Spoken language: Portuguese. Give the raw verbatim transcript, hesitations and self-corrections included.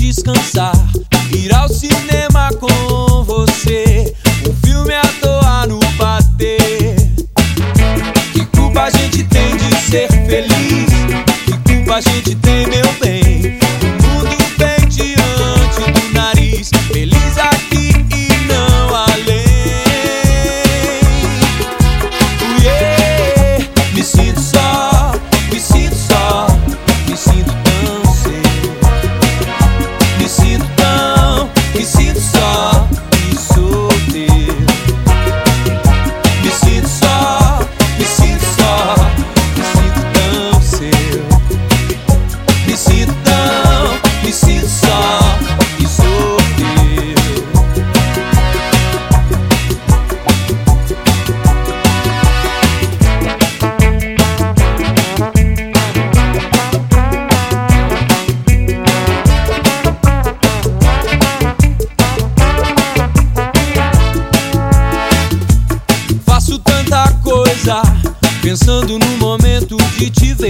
descansar, ir ao cinema com você, um filme à toa no bater. Que culpa a gente tem de ser feliz? Que culpa a gente tem, meu bem? O mundo bem diante do nariz, feliz aqui e não além. Uh, yeah. Me sinto só, me sinto só, me sinto tão seu. Me sinto tão, me sinto só e sou teu. Me sinto só, me sinto só, me sinto tão seu. Me sinto tão, me sinto só e sou teu. Faço tanta coisa pensando no momento de te ver.